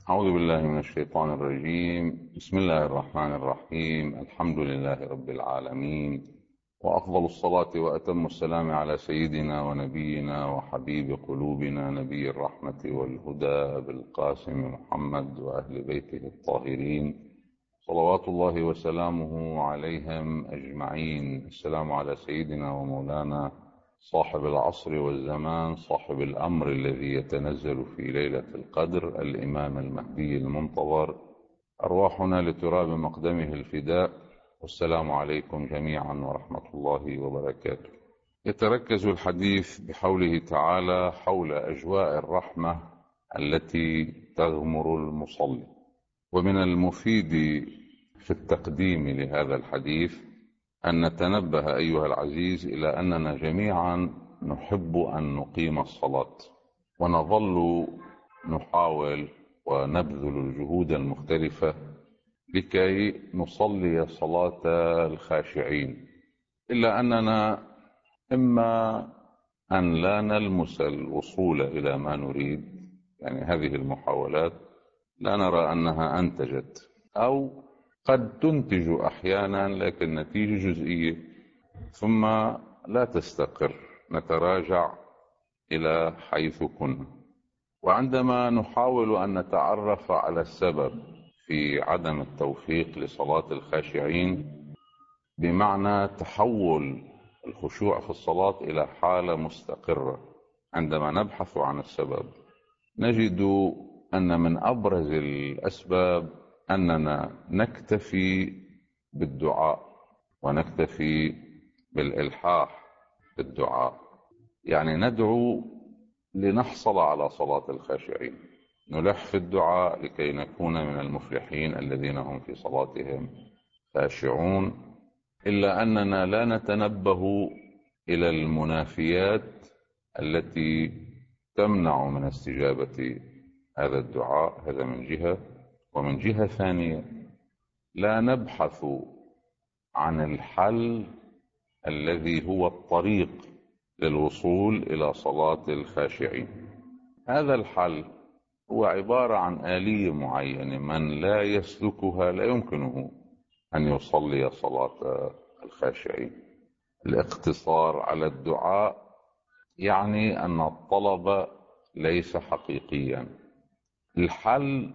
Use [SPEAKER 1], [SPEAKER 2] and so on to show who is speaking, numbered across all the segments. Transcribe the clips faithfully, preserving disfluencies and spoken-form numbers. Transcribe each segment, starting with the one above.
[SPEAKER 1] أعوذ بالله من الشيطان الرجيم. بسم الله الرحمن الرحيم. الحمد لله رب العالمين، وأفضل الصلاة وأتم السلام على سيدنا ونبينا وحبيب قلوبنا نبي الرحمة والهدى أبي القاسم محمد وأهل بيته الطاهرين، صلوات الله وسلامه عليهم أجمعين. السلام على سيدنا ومولانا صاحب العصر والزمان، صاحب الأمر الذي يتنزل في ليلة القدر، الإمام المهدي المنتظر، أرواحنا لتراب مقدمه الفداء. والسلام عليكم جميعا ورحمة الله وبركاته. يتركز الحديث بحوله تعالى حول أجواء الرحمة التي تغمر المصلي. ومن المفيد في التقديم لهذا الحديث أن نتنبه أيها العزيز إلى أننا جميعا نحب أن نقيم الصلاة، ونظل نحاول ونبذل الجهود المختلفة لكي نصلي صلاة الخاشعين، إلا أننا إما أن لا نلمس الوصول إلى ما نريد، يعني هذه المحاولات لا نرى أنها أنتجت، أو قد تنتج أحيانا لكن نتيجة جزئية ثم لا تستقر، نتراجع إلى حيث كنا. وعندما نحاول أن نتعرف على السبب في عدم التوفيق لصلاة الخاشعين، بمعنى تحول الخشوع في الصلاة إلى حالة مستقرة، عندما نبحث عن السبب نجد أن من أبرز الأسباب أننا نكتفي بالدعاء ونكتفي بالإلحاح بالدعاء، يعني ندعو لنحصل على صلاة الخاشعين، نلح في الدعاء لكي نكون من المفلحين الذين هم في صلاتهم خاشعون، إلا أننا لا نتنبه إلى المنافيات التي تمنع من استجابة هذا الدعاء. هذا من جهة. ومن جهة ثانية لا نبحث عن الحل الذي هو الطريق للوصول إلى صلاة الخاشعين. هذا الحل هو عبارة عن آلية معينة، من لا يسلكها لا يمكنه أن يصلي صلاة الخاشعين. الاقتصار على الدعاء يعني أن الطلب ليس حقيقيا. الحل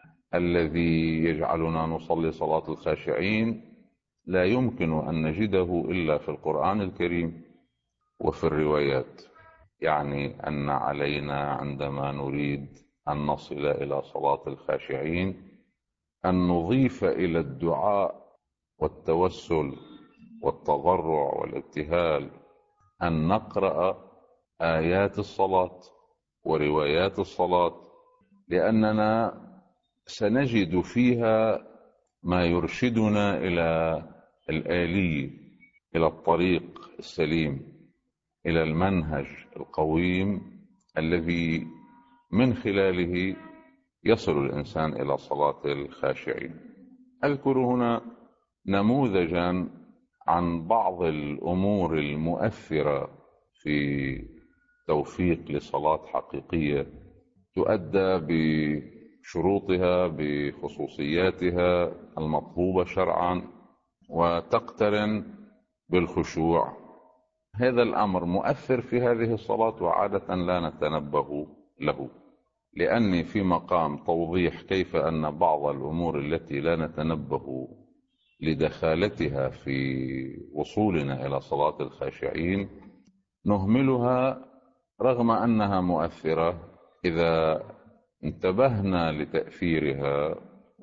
[SPEAKER 1] الذي يجعلنا نصلي صلاة الخاشعين لا يمكن أن نجده إلا في القرآن الكريم وفي الروايات، يعني أن علينا عندما نريد أن نصل إلى صلاة الخاشعين أن نضيف إلى الدعاء والتوسل والتضرع والابتهال أن نقرأ آيات الصلاة وروايات الصلاة، لأننا سنجد فيها ما يرشدنا إلى الآلية، إلى الطريق السليم، إلى المنهج القويم الذي من خلاله يصل الإنسان إلى صلاة الخاشعين. أذكر هنا نموذجا عن بعض الأمور المؤثرة في توفيق لصلاة حقيقية، تؤدى بشروطها بخصوصياتها المطلوبة شرعا وتقترن بالخشوع. هذا الأمر مؤثر في هذه الصلاة وعادة لا نتنبه له، لأني في مقام توضيح كيف أن بعض الأمور التي لا نتنبه لدخالتها في وصولنا إلى صلاة الخاشعين نهملها رغم أنها مؤثرة. إذا انتبهنا لتأثيرها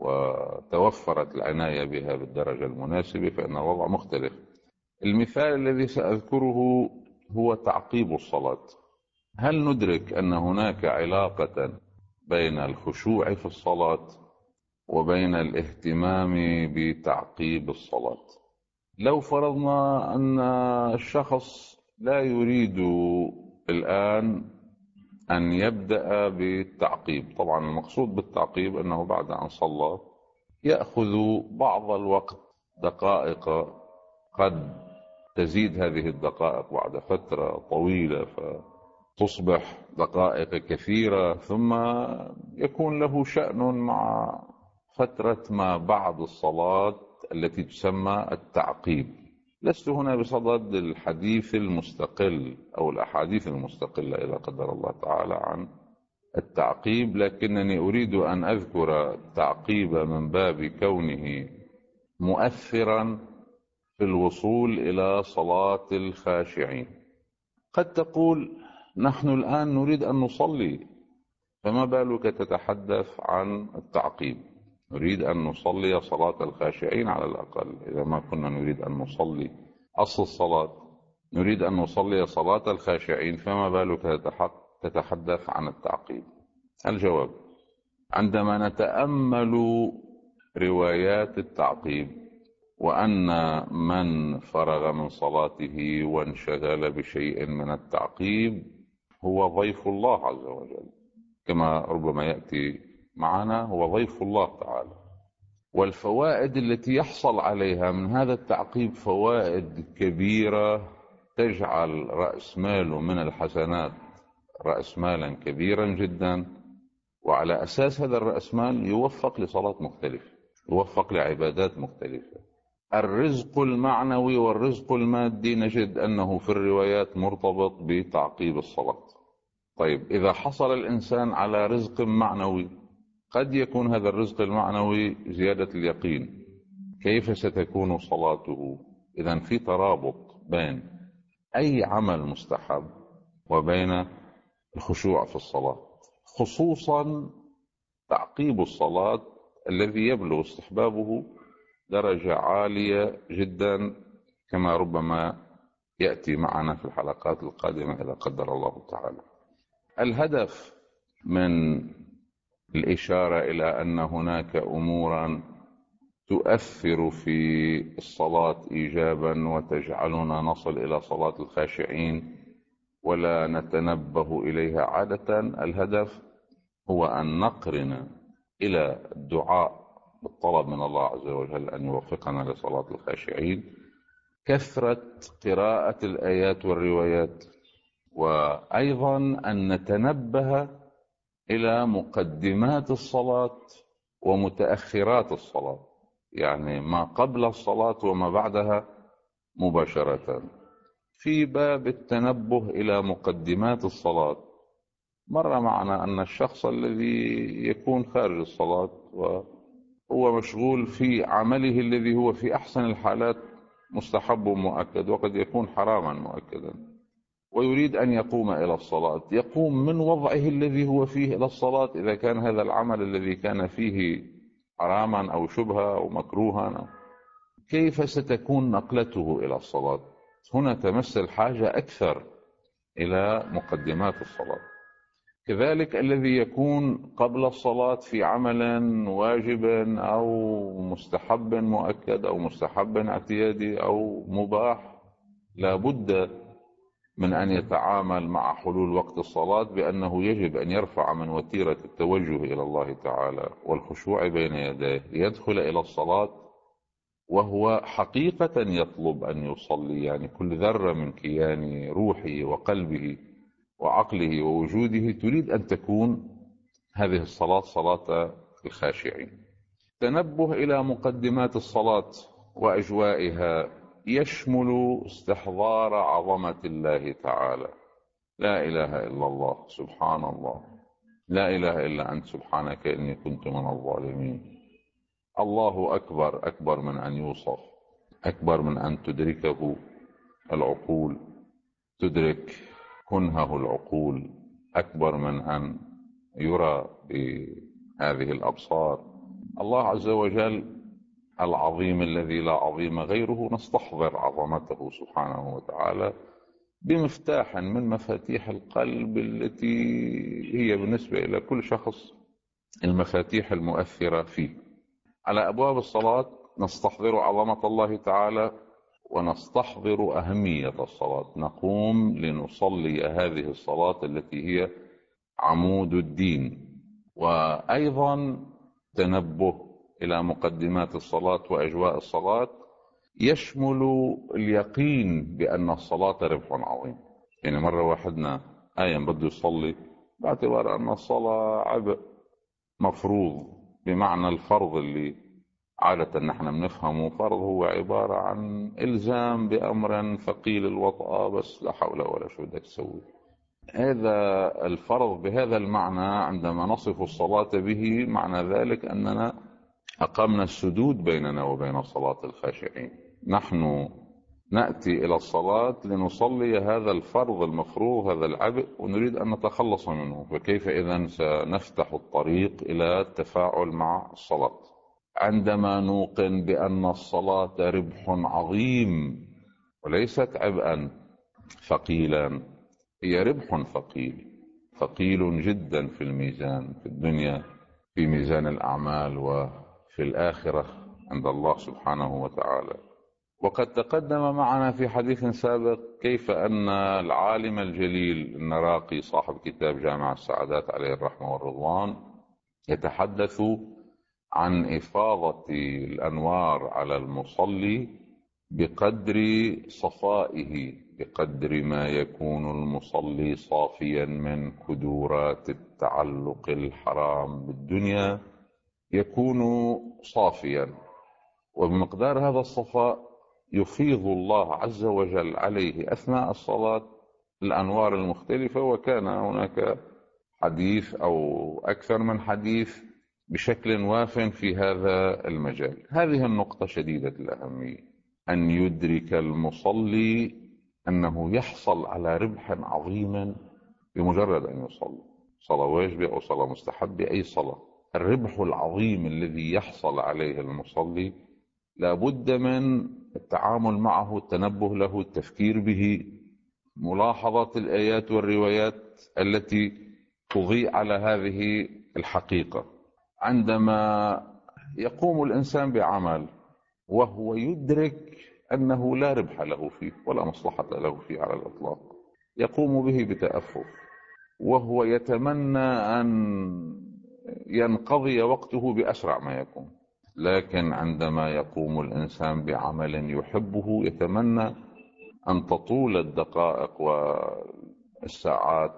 [SPEAKER 1] وتوفرت العناية بها بالدرجة المناسبة فإن الوضع مختلف. المثال الذي سأذكره هو تعقيب الصلاة. هل ندرك أن هناك علاقة بين الخشوع في الصلاة وبين الاهتمام بتعقيب الصلاة؟ لو فرضنا أن الشخص لا يريد الآن أن يبدأ بالتعقيب، طبعا المقصود بالتعقيب أنه بعد أن صلى يأخذ بعض الوقت، دقائق، قد تزيد هذه الدقائق بعد فترة طويلة تصبح دقائق كثيرة، ثم يكون له شأن مع فترة ما بعد الصلاة التي تسمى التعقيب. لست هنا بصدد الحديث المستقل أو الأحاديث المستقلة إذا قدر الله تعالى عن التعقيب، لكنني أريد أن أذكر التعقيب من باب كونه مؤثرا في الوصول إلى صلاة الخاشعين. قد تقول نحن الآن نريد أن نصلي، فما بالك تتحدث عن التعقيب؟ نريد أن نصلي صلاة الخاشعين على الأقل، إذا ما كنا نريد أن نصلي أصل الصلاة نريد أن نصلي صلاة الخاشعين، فما بالك تتحدث عن التعقيب؟ الجواب: عندما نتأمل روايات التعقيب، وأن من فرغ من صلاته وانشغل بشيء من التعقيب هو ضيف الله عز وجل، كما ربما يأتي معنا، هو ضيف الله تعالى. والفوائد التي يحصل عليها من هذا التعقيب فوائد كبيرة تجعل رأس ماله من الحسنات رأس مالا كبيرا جدا، وعلى أساس هذا الرأس مال يوفق لصلاة مختلفة، يوفق لعبادات مختلفة. الرزق المعنوي والرزق المادي نجد أنه في الروايات مرتبط بتعقيب الصلاة. طيب، إذا حصل الإنسان على رزق معنوي، قد يكون هذا الرزق المعنوي زيادة اليقين، كيف ستكون صلاته؟ إذن في ترابط بين أي عمل مستحب وبين الخشوع في الصلاة، خصوصا تعقيب الصلاة الذي يبلغ استحبابه درجة عالية جدا، كما ربما يأتي معنا في الحلقات القادمة إذا قدر الله تعالى. الهدف من الإشارة إلى أن هناك أمورا تؤثر في الصلاة إيجابا وتجعلنا نصل إلى صلاة الخاشعين ولا نتنبه إليها عادة، الهدف هو أن نقرن إلى الدعاء بالطلب من الله عز وجل أن يوفقنا لصلاة الخاشعين كثرة قراءة الآيات والروايات، وأيضا أن نتنبه إلى مقدمات الصلاة ومتأخرات الصلاة، يعني ما قبل الصلاة وما بعدها مباشرة. في باب التنبه إلى مقدمات الصلاة مر معنا أن الشخص الذي يكون خارج الصلاة وهو مشغول في عمله الذي هو في أحسن الحالات مستحب مؤكد وقد يكون حراما مؤكدا، ويريد أن يقوم إلى الصلاة، يقوم من وضعه الذي هو فيه إلى الصلاة إذا كان هذا العمل الذي كان فيه حراما أو شبهة أو مكروها، كيف ستكون نقلته إلى الصلاة؟ هنا تمس الحاجة أكثر إلى مقدمات الصلاة. كذلك الذي يكون قبل الصلاة في عمل واجب أو مستحب مؤكد أو مستحب اعتيادي أو مباح، لا بد من أن يتعامل مع حلول وقت الصلاة بأنه يجب أن يرفع من وتيرة التوجه إلى الله تعالى والخشوع بين يديه ليدخل إلى الصلاة وهو حقيقة يطلب أن يصلي، يعني كل ذرة من كيان روحه وقلبه وعقله ووجوده تريد أن تكون هذه الصلاة صلاة الخاشعين. تنبه إلى مقدمات الصلاة وأجوائها يشمل استحضار عظمة الله تعالى، لا إله إلا الله، سبحان الله، لا إله إلا أنت سبحانك إني كنت من الظالمين. الله أكبر، أكبر من أن يوصف، أكبر من أن تدركه العقول، تدرك كنهه العقول، أكبر من أن يرى بهذه الأبصار. الله عز وجل العظيم الذي لا عظيم غيره، نستحضر عظمته سبحانه وتعالى بمفتاح من مفاتيح القلب التي هي بالنسبة إلى كل شخص المفاتيح المؤثرة فيه. على أبواب الصلاة نستحضر عظمة الله تعالى ونستحضر أهمية الصلاة، نقوم لنصلي هذه الصلاة التي هي عمود الدين. وأيضا تنبه إلى مقدمات الصلاة وأجواء الصلاة يشمل اليقين بأن الصلاة ربح عظيم. يعني مرة واحدنا قايم بده يصلي، باعتبار أن الصلاة عبء مفروض، بمعنى الفرض اللي عادة نحن بنفهمه فرض هو عبارة عن إلزام بأمر ثقيل الوطأة، بس لا حول ولا شو بدك تسوي. هذا الفرض بهذا المعنى عندما نصف الصلاة به، معنى ذلك أننا أقمنا السدود بيننا وبين صلاة الخاشعين. نحن نأتي إلى الصلاة لنصلي هذا الفرض المفروض، هذا العبء، ونريد أن نتخلص منه، فكيف إذن سنفتح الطريق إلى التفاعل مع الصلاة؟ عندما نوقن بأن الصلاة ربح عظيم وليست عبئا ثقيلا، هي ربح ثقيل ثقيل جدا في الميزان، في الدنيا، في ميزان الأعمال، وفي الآخرة عند الله سبحانه وتعالى. وقد تقدم معنا في حديث سابق كيف أن العالم الجليل النراقي صاحب كتاب جامع السعادات عليه الرحمة والرضوان يتحدث عن إفاضة الأنوار على المصلي بقدر صفائه، بقدر ما يكون المصلي صافيا من كدورات التعلق الحرام بالدنيا يكون صافيا، وبمقدار هذا الصفاء يفيض الله عز وجل عليه أثناء الصلاة الأنوار المختلفة. وكان هناك حديث أو أكثر من حديث بشكل واف في هذا المجال. هذه النقطة شديدة الأهمية، أن يدرك المصلي أنه يحصل على ربح عظيم بمجرد أن يصلي، صلاة واجبة أو صلاة مستحبة، أي صلاة. الربح العظيم الذي يحصل عليه المصلي لابد من التعامل معه، التنبه له، التفكير به، ملاحظة الآيات والروايات التي تضيء على هذه الحقيقة. عندما يقوم الإنسان بعمل وهو يدرك أنه لا ربح له فيه ولا مصلحة له فيه على الإطلاق، يقوم به بتأفف، وهو يتمنى أن ينقضي وقته بأسرع ما يكون. لكن عندما يقوم الإنسان بعمل يحبه يتمنى أن تطول الدقائق والساعات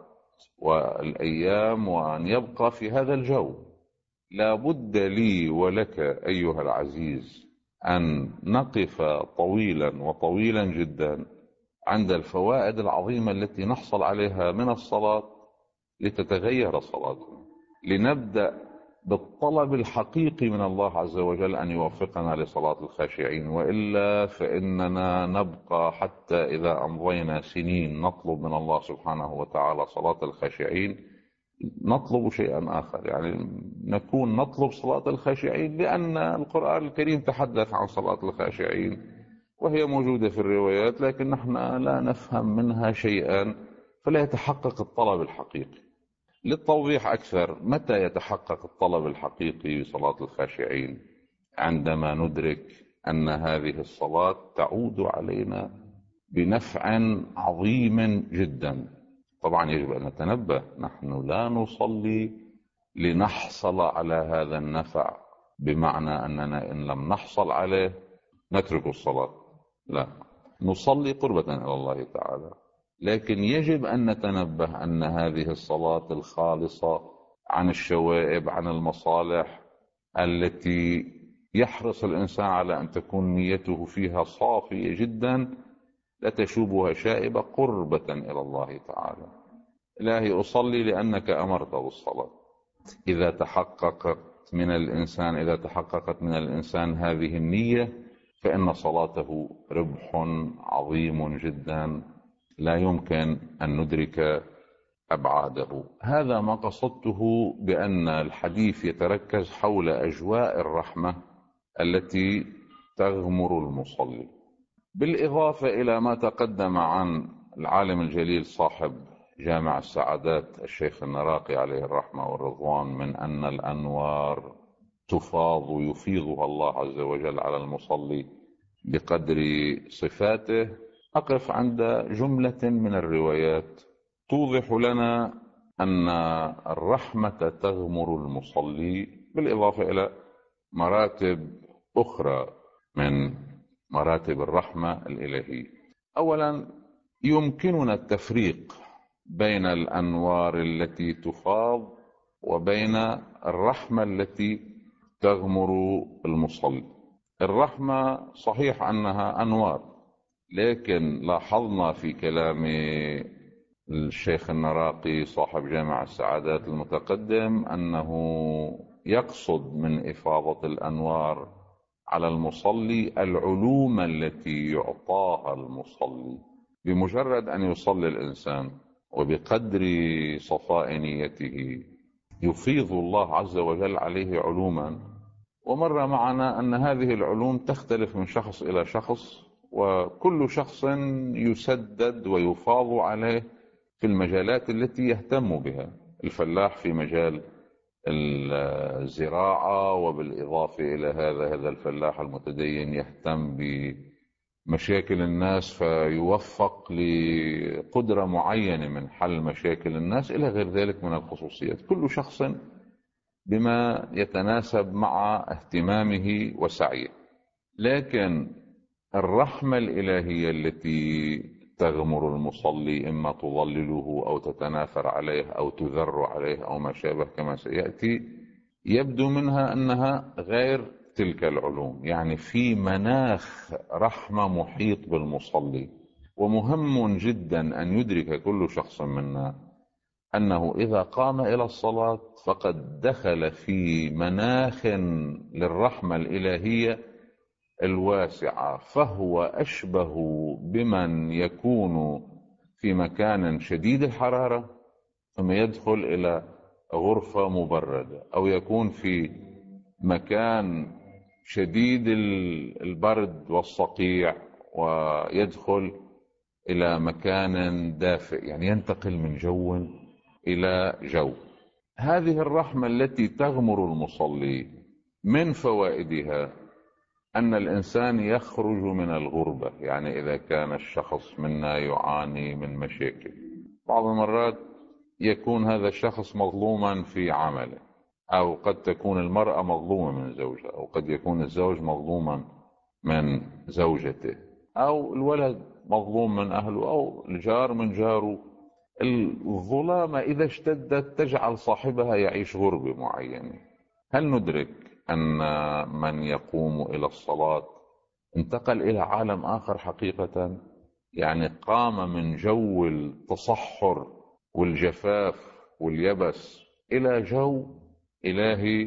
[SPEAKER 1] والأيام وأن يبقى في هذا الجو. لا بد لي ولك أيها العزيز أن نقف طويلا وطويلا جدا عند الفوائد العظيمة التي نحصل عليها من الصلاة لتتغير صلاتنا، لنبدأ بالطلب الحقيقي من الله عز وجل أن يوفقنا لصلاة الخاشعين، وإلا فإننا نبقى حتى إذا أمضينا سنين نطلب من الله سبحانه وتعالى صلاة الخاشعين نطلب شيئا آخر. يعني نكون نطلب صلاة الخاشعين لأن القرآن الكريم تحدث عن صلاة الخاشعين وهي موجودة في الروايات، لكن نحن لا نفهم منها شيئا، فلا يتحقق الطلب الحقيقي. للتوضيح أكثر، متى يتحقق الطلب الحقيقي بصلاة الخاشعين؟ عندما ندرك أن هذه الصلاة تعود علينا بنفع عظيم جدا. طبعا يجب أن نتنبه، نحن لا نصلي لنحصل على هذا النفع بمعنى أننا إن لم نحصل عليه نترك الصلاة، لا، نصلي قربة إلى الله تعالى. لكن يجب أن نتنبه أن هذه الصلاة الخالصة عن الشوائب، عن المصالح التي يحرص الإنسان على أن تكون نيته فيها صافية جدا لا تشوبها شائبة، قربة إلى الله تعالى. إلهي أصلي لأنك أمرت بالصلاة. إذا تحققت من الإنسان إذا تحققت من الإنسان هذه النية فإن صلاته ربح عظيم جدا لا يمكن أن ندرك أبعاده. هذا ما قصدته بأن الحديث يتركز حول أجواء الرحمة التي تغمر المصلي، بالإضافة إلى ما تقدم عن العالم الجليل صاحب جامع السعادات الشيخ النراقي عليه الرحمة والرضوان من أن الأنوار تفاض يفيضها الله عز وجل على المصلي بقدر صفاته. أقف عند جملة من الروايات توضح لنا أن الرحمة تغمر المصلي، بالإضافة إلى مراتب أخرى من مراتب الرحمة الإلهية. أولا، يمكننا التفريق بين الأنوار التي تفاض وبين الرحمة التي تغمر المصلي. الرحمة صحيح أنها أنوار، لكن لاحظنا في كلام الشيخ النراقي صاحب جامع السعادات المتقدم أنه يقصد من إفاضة الأنوار على المصلي العلوم التي يعطاها المصلي. بمجرد أن يصلي الإنسان وبقدر صفاء نيته يفيض الله عز وجل عليه علوما. ومر معنا أن هذه العلوم تختلف من شخص إلى شخص، وكل شخص يسدد ويفاض عليه في المجالات التي يهتم بها. الفلاح في مجال الزراعة، وبالإضافة إلى هذا هذا الفلاح المتدين يهتم بمشاكل الناس فيوفق لقدرة معينة من حل مشاكل الناس إلى غير ذلك من الخصوصيات. كل شخص بما يتناسب مع اهتمامه وسعيه. لكن الرحمة الإلهية التي تغمر المصلي إما تظلله أو تتناثر عليه أو تذر عليه أو ما شابه كما سيأتي، يبدو منها أنها غير تلك العلوم، يعني في مناخ رحمة محيط بالمصلي. ومهم جدا أن يدرك كل شخص منا أنه إذا قام إلى الصلاة فقد دخل في مناخ للرحمة الإلهية الواسعة، فهو أشبه بمن يكون في مكان شديد الحرارة ثم يدخل إلى غرفة مبردة، أو يكون في مكان شديد البرد والصقيع ويدخل إلى مكان دافئ، يعني ينتقل من جو إلى جو. هذه الرحمة التي تغمر المصلي من فوائدها أن الإنسان يخرج من الغربة. يعني إذا كان الشخص منا يعاني من مشاكل، بعض المرات يكون هذا الشخص مظلوما في عمله، أو قد تكون المرأة مظلومة من زوجها، أو قد يكون الزوج مظلوما من زوجته، أو الولد مظلوم من أهله، أو الجار من جاره. الظلامة إذا اشتدت تجعل صاحبها يعيش غربة معينة. هل ندرك أن من يقوم إلى الصلاة انتقل إلى عالم آخر حقيقة؟ يعني قام من جو التصحر والجفاف واليبس إلى جو إلهي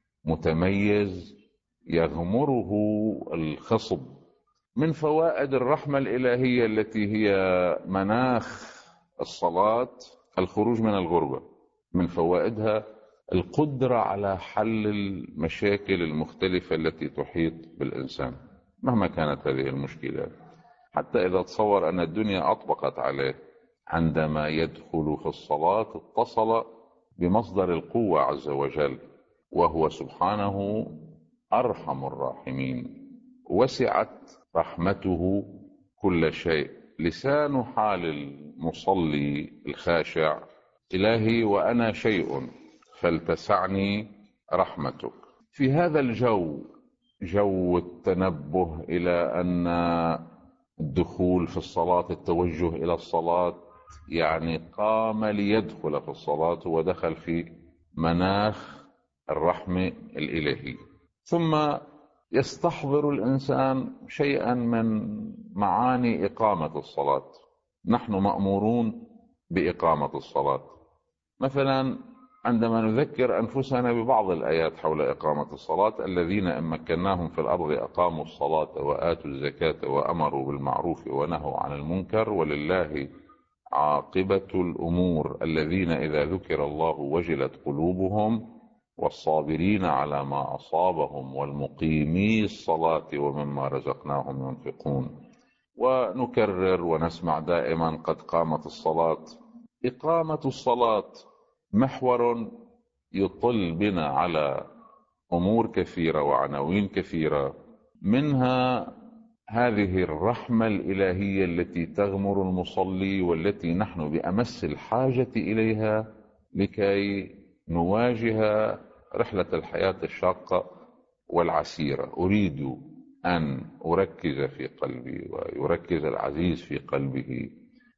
[SPEAKER 1] متميز يغمره الخصب. من فوائد الرحمة الإلهية التي هي مناخ الصلاة الخروج من الغربة. من فوائدها القدرة على حل المشاكل المختلفة التي تحيط بالإنسان مهما كانت هذه المشكلات. حتى إذا تصور أن الدنيا أطبقت عليه، عندما يدخل في الصلاة اتصل بمصدر القوة عز وجل، وهو سبحانه أرحم الراحمين، وسعت رحمته كل شيء. لسان حال المصلي الخاشع: إلهي وأنا شيء فلتسعني رحمتك. في هذا الجو، جو التنبه إلى أن الدخول في الصلاة، التوجه إلى الصلاة، يعني قام ليدخل في الصلاة ودخل في مناخ الرحمة الإلهية. ثم يستحضر الإنسان شيئا من معاني إقامة الصلاة. نحن مأمورون بإقامة الصلاة. مثلا عندما نذكر أنفسنا ببعض الآيات حول إقامة الصلاة: الذين إن مكناهم في الأرض أقاموا الصلاة وآتوا الزكاة وأمروا بالمعروف ونهوا عن المنكر ولله عاقبة الأمور، الذين إذا ذكر الله وجلت قلوبهم والصابرين على ما أصابهم والمقيمي الصلاة ومما رزقناهم ينفقون. ونكرر ونسمع دائما: قد قامت الصلاة. إقامة الصلاة محور يطل بنا على أمور كثيرة وعناوين كثيرة، منها هذه الرحمة الإلهية التي تغمر المصلي، والتي نحن بأمس الحاجة إليها لكي نواجه رحلة الحياة الشاقة والعسيرة. أريد أن أركز في قلبي ويركز العزيز في قلبه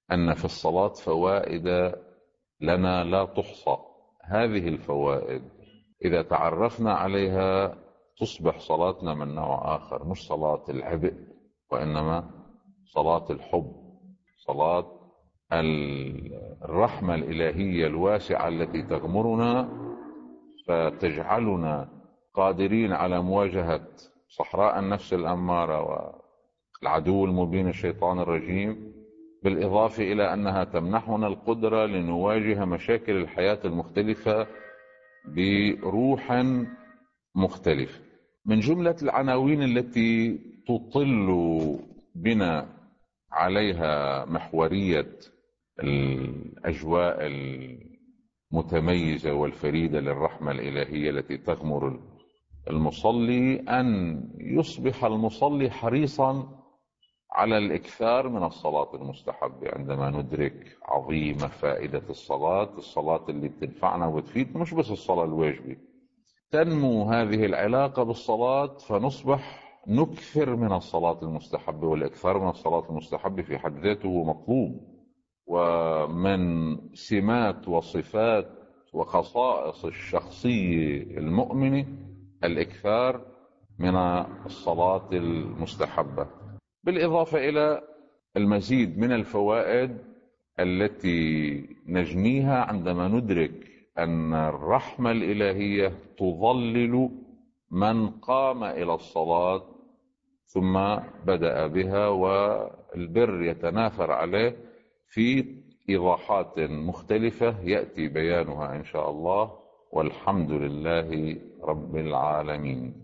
[SPEAKER 1] أن في الصلاة فوائد لنا لا تحصى. هذه الفوائد إذا تعرفنا عليها تصبح صلاتنا من نوع آخر، مش صلاة العبء، وإنما صلاة الحب، صلاة الرحمة الإلهية الواسعة التي تغمرنا فتجعلنا قادرين على مواجهة صحراء النفس الأمارة والعدو المبين الشيطان الرجيم، بالإضافة إلى أنها تمنحنا القدرة لنواجه مشاكل الحياة المختلفة بروح مختلف. من جملة العناوين التي تطل بنا عليها محورية الأجواء المتميزة والفريدة للرحمة الإلهية التي تغمر المصلي، أن يصبح المصلي حريصا على الإكثار من الصلاة المستحبة. عندما ندرك عظيم فائدة الصلاة، الصلاة اللي بتنفعنا وبتفيد، مش بس الصلاة الواجبة، تنمو هذه العلاقة بالصلاة فنصبح نكثر من الصلاة المستحبة. والإكثار من الصلاة المستحبة في حد ذاته مطلوب، ومن سمات وصفات وخصائص الشخصية المؤمنة الإكثار من الصلاة المستحبة، بالإضافة إلى المزيد من الفوائد التي نجنيها عندما ندرك أن الرحمة الإلهية تظلل من قام إلى الصلاة ثم بدأ بها، والبر يتناثر عليه في إيضاحات مختلفة يأتي بيانها إن شاء الله، والحمد لله رب العالمين.